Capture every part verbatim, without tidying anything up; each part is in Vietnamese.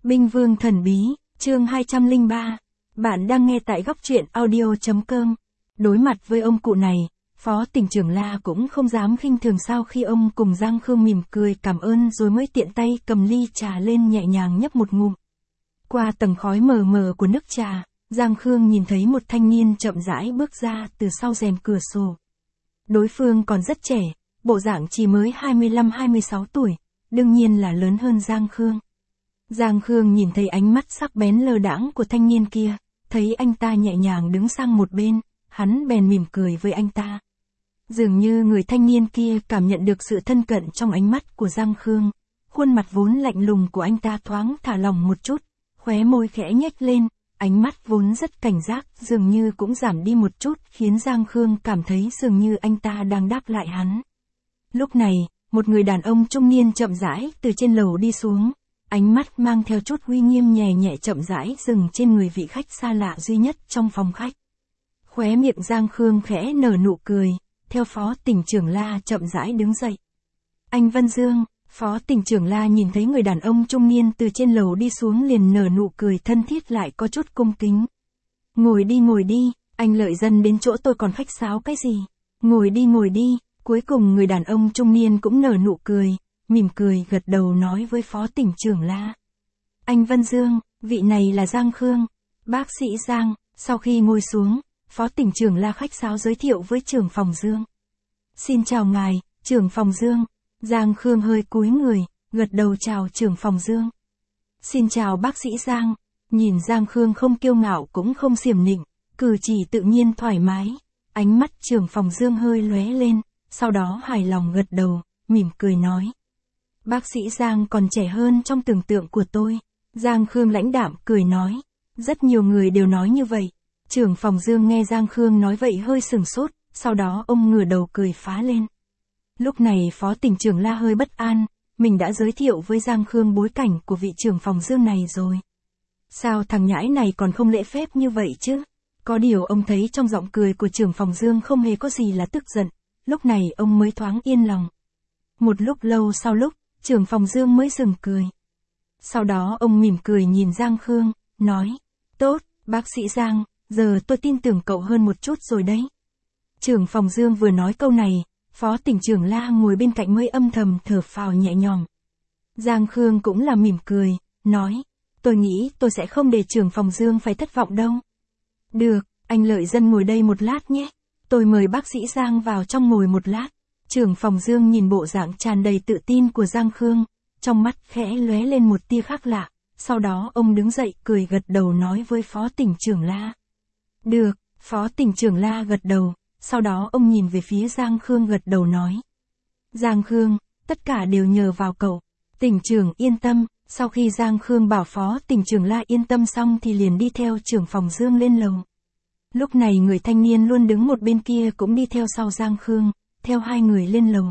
Binh vương thần bí, chương hai trăm lẻ ba. Bạn đang nghe tại góc truyện audio.com. Đối mặt với ông cụ này, Phó Tỉnh trưởng La cũng không dám khinh thường sau khi ông cùng Giang Khương mỉm cười cảm ơn rồi mới tiện tay cầm ly trà lên nhẹ nhàng nhấp một ngụm. Qua tầng khói mờ mờ của nước trà, Giang Khương nhìn thấy một thanh niên chậm rãi bước ra từ sau rèm cửa sổ. Đối phương còn rất trẻ, bộ dạng chỉ mới hai mươi lăm hai mươi sáu tuổi, đương nhiên là lớn hơn Giang Khương. Giang Khương nhìn thấy ánh mắt sắc bén lơ đãng của thanh niên kia, thấy anh ta nhẹ nhàng đứng sang một bên, hắn bèn mỉm cười với anh ta. Dường như người thanh niên kia cảm nhận được sự thân cận trong ánh mắt của Giang Khương, khuôn mặt vốn lạnh lùng của anh ta thoáng thả lỏng một chút, khóe môi khẽ nhếch lên, ánh mắt vốn rất cảnh giác dường như cũng giảm đi một chút khiến Giang Khương cảm thấy dường như anh ta đang đáp lại hắn. Lúc này, một người đàn ông trung niên chậm rãi từ trên lầu đi xuống. Ánh mắt mang theo chút uy nghiêm nhẹ nhẹ chậm rãi dừng trên người vị khách xa lạ duy nhất trong phòng khách. Khóe miệng Giang Khương khẽ nở nụ cười, theo Phó Tỉnh trưởng La chậm rãi đứng dậy. Anh Vân Dương, Phó Tỉnh trưởng La nhìn thấy người đàn ông trung niên từ trên lầu đi xuống liền nở nụ cười thân thiết lại có chút cung kính. Ngồi đi ngồi đi, anh Lợi Dân đến chỗ tôi còn khách sáo cái gì? Ngồi đi ngồi đi, cuối cùng người đàn ông trung niên cũng nở nụ cười. Mỉm cười gật đầu nói với Phó Tỉnh trưởng La. Anh Vân Dương, vị này là Giang Khương, bác sĩ Giang. Sau khi ngồi xuống, Phó Tỉnh trưởng La khách sáo giới thiệu với trưởng phòng Dương. Xin chào ngài, trưởng phòng Dương. Giang Khương hơi cúi người, gật đầu chào trưởng phòng Dương. Xin chào bác sĩ Giang. Nhìn Giang Khương không kiêu ngạo cũng không xiểm nịnh, cử chỉ tự nhiên thoải mái. Ánh mắt trưởng phòng Dương hơi lóe lên, sau đó hài lòng gật đầu, mỉm cười nói. Bác sĩ Giang còn trẻ hơn trong tưởng tượng của tôi. Giang Khương lãnh đạm cười nói. Rất nhiều người đều nói như vậy. Trưởng phòng Dương nghe Giang Khương nói vậy hơi sừng sốt, sau đó ông ngửa đầu cười phá lên. Lúc này Phó Tỉnh trưởng La hơi bất an, mình đã giới thiệu với Giang Khương bối cảnh của vị trưởng phòng Dương này rồi. Sao thằng nhãi này còn không lễ phép như vậy chứ? Có điều ông thấy trong giọng cười của trưởng phòng Dương không hề có gì là tức giận, lúc này ông mới thoáng yên lòng. Một lúc lâu sau lúc, trưởng phòng Dương mới dừng cười. Sau đó ông mỉm cười nhìn Giang Khương, nói, tốt, bác sĩ Giang, giờ tôi tin tưởng cậu hơn một chút rồi đấy. Trưởng phòng Dương vừa nói câu này, Phó Tỉnh trưởng La ngồi bên cạnh mới âm thầm thở phào nhẹ nhõm. Giang Khương cũng là mỉm cười, nói, tôi nghĩ tôi sẽ không để trưởng phòng Dương phải thất vọng đâu. Được, anh Lợi Dân ngồi đây một lát nhé, tôi mời bác sĩ Giang vào trong ngồi một lát. Trưởng phòng Dương nhìn bộ dạng tràn đầy tự tin của Giang Khương, trong mắt khẽ lóe lên một tia khác lạ, sau đó ông đứng dậy cười gật đầu nói với Phó Tỉnh trưởng La. Được, Phó Tỉnh trưởng La gật đầu, sau đó ông nhìn về phía Giang Khương gật đầu nói. Giang Khương, tất cả đều nhờ vào cậu, Tỉnh trưởng yên tâm. Sau khi Giang Khương bảo Phó Tỉnh trưởng La yên tâm xong thì liền đi theo trưởng phòng Dương lên lầu. Lúc này người thanh niên luôn đứng một bên kia cũng đi theo sau Giang Khương. Theo hai người lên lầu.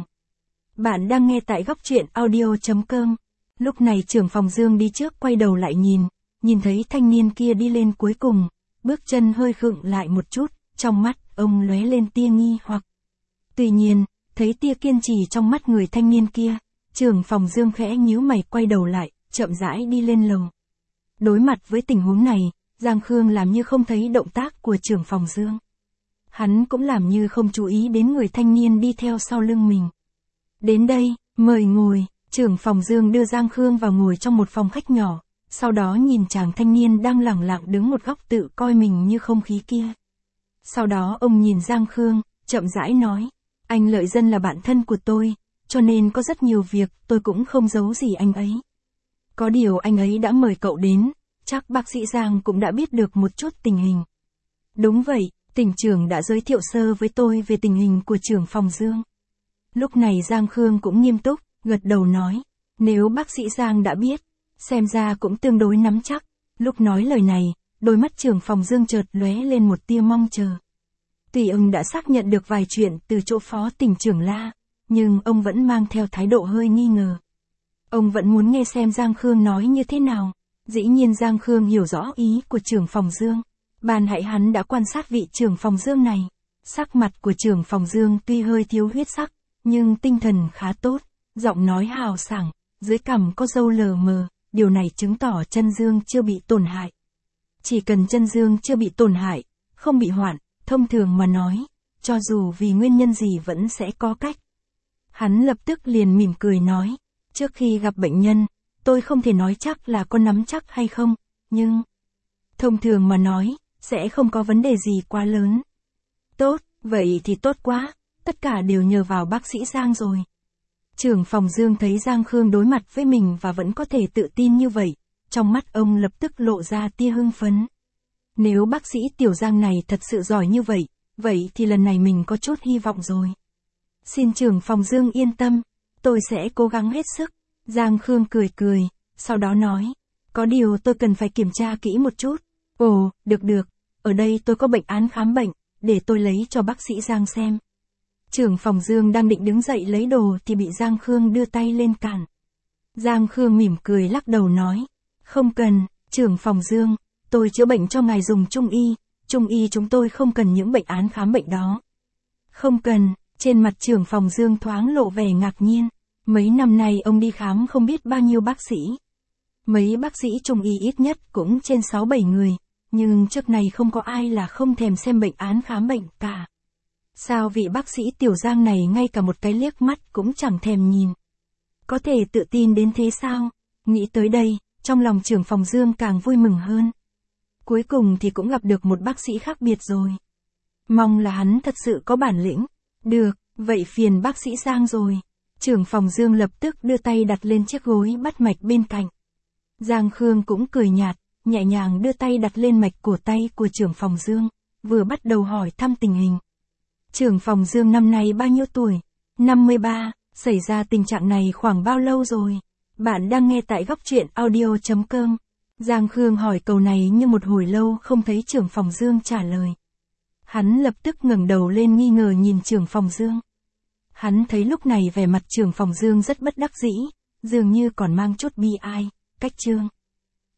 Bạn đang nghe tại góc truyện audio.com. Lúc này trưởng phòng Dương đi trước quay đầu lại nhìn, nhìn thấy thanh niên kia đi lên cuối cùng, bước chân hơi khựng lại một chút, trong mắt ông lóe lên tia nghi hoặc. Tuy nhiên, thấy tia kiên trì trong mắt người thanh niên kia, trưởng phòng Dương khẽ nhíu mày quay đầu lại, chậm rãi đi lên lầu. Đối mặt với tình huống này, Giang Khương làm như không thấy động tác của trưởng phòng Dương. Hắn cũng làm như không chú ý đến người thanh niên đi theo sau lưng mình. Đến đây, mời ngồi, trưởng phòng Dương đưa Giang Khương vào ngồi trong một phòng khách nhỏ, sau đó nhìn chàng thanh niên đang lẳng lặng đứng một góc tự coi mình như không khí kia. Sau đó ông nhìn Giang Khương, chậm rãi nói, anh Lợi Dân là bạn thân của tôi, cho nên có rất nhiều việc tôi cũng không giấu gì anh ấy. Có điều anh ấy đã mời cậu đến, chắc bác sĩ Giang cũng đã biết được một chút tình hình. Đúng vậy. Tỉnh trưởng đã giới thiệu sơ với tôi về tình hình của trưởng phòng Dương. Lúc này Giang Khương cũng nghiêm túc, gật đầu nói, nếu bác sĩ Giang đã biết, xem ra cũng tương đối nắm chắc. Lúc nói lời này, đôi mắt trưởng phòng Dương chợt lóe lên một tia mong chờ. Tuy ông đã xác nhận được vài chuyện từ chỗ Phó Tỉnh trưởng La, nhưng ông vẫn mang theo thái độ hơi nghi ngờ. Ông vẫn muốn nghe xem Giang Khương nói như thế nào. Dĩ nhiên Giang Khương hiểu rõ ý của trưởng phòng Dương. Ban hãy hắn đã quan sát vị trưởng phòng Dương này. Sắc mặt của trưởng phòng Dương tuy hơi thiếu huyết sắc, nhưng tinh thần khá tốt, giọng nói hào sảng, dưới cằm có râu lờ mờ, điều này chứng tỏ chân dương chưa bị tổn hại. Chỉ cần chân dương chưa bị tổn hại, không bị hoạn, thông thường mà nói, cho dù vì nguyên nhân gì vẫn sẽ có cách. Hắn lập tức liền mỉm cười nói, trước khi gặp bệnh nhân, tôi không thể nói chắc là có nắm chắc hay không, nhưng thông thường mà nói, sẽ không có vấn đề gì quá lớn. Tốt, vậy thì tốt quá, tất cả đều nhờ vào bác sĩ Giang rồi. Trưởng phòng Dương thấy Giang Khương đối mặt với mình và vẫn có thể tự tin như vậy, trong mắt ông lập tức lộ ra tia hưng phấn. Nếu bác sĩ Tiểu Giang này thật sự giỏi như vậy, vậy thì lần này mình có chút hy vọng rồi. Xin trưởng phòng Dương yên tâm, tôi sẽ cố gắng hết sức. Giang Khương cười cười, sau đó nói, có điều tôi cần phải kiểm tra kỹ một chút. Ồ, được được, ở đây tôi có bệnh án khám bệnh, để tôi lấy cho bác sĩ Giang xem. Trưởng phòng Dương đang định đứng dậy lấy đồ thì bị Giang Khương đưa tay lên cản. Giang Khương mỉm cười lắc đầu nói, không cần, trưởng phòng Dương, tôi chữa bệnh cho ngài dùng trung y, trung y chúng tôi không cần những bệnh án khám bệnh đó. Không cần, trên mặt trưởng phòng Dương thoáng lộ vẻ ngạc nhiên, mấy năm nay ông đi khám không biết bao nhiêu bác sĩ. Mấy bác sĩ trung y ít nhất cũng trên sáu bảy người, nhưng trước này không có ai là không thèm xem bệnh án khám bệnh cả. Sao vị bác sĩ Tiểu Giang này ngay cả một cái liếc mắt cũng chẳng thèm nhìn. Có thể tự tin đến thế sao? Nghĩ tới đây, trong lòng trưởng phòng Dương càng vui mừng hơn. Cuối cùng thì cũng gặp được một bác sĩ khác biệt rồi. Mong là hắn thật sự có bản lĩnh. Được, vậy phiền bác sĩ Giang rồi. Trưởng phòng Dương lập tức đưa tay đặt lên chiếc gối bắt mạch bên cạnh. Giang Khương cũng cười nhạt, nhẹ nhàng đưa tay đặt lên mạch cổ tay của trưởng phòng Dương, vừa bắt đầu hỏi thăm tình hình. Trưởng phòng Dương năm nay bao nhiêu tuổi? năm mươi ba, xảy ra tình trạng này khoảng bao lâu rồi? Bạn đang nghe tại góc truyện audio chấm com. Giang Khương hỏi câu này nhưng một hồi lâu không thấy trưởng phòng Dương trả lời. Hắn lập tức ngẩng đầu lên nghi ngờ nhìn trưởng phòng Dương. Hắn thấy lúc này vẻ mặt trưởng phòng Dương rất bất đắc dĩ, dường như còn mang chút bi ai, cách trương.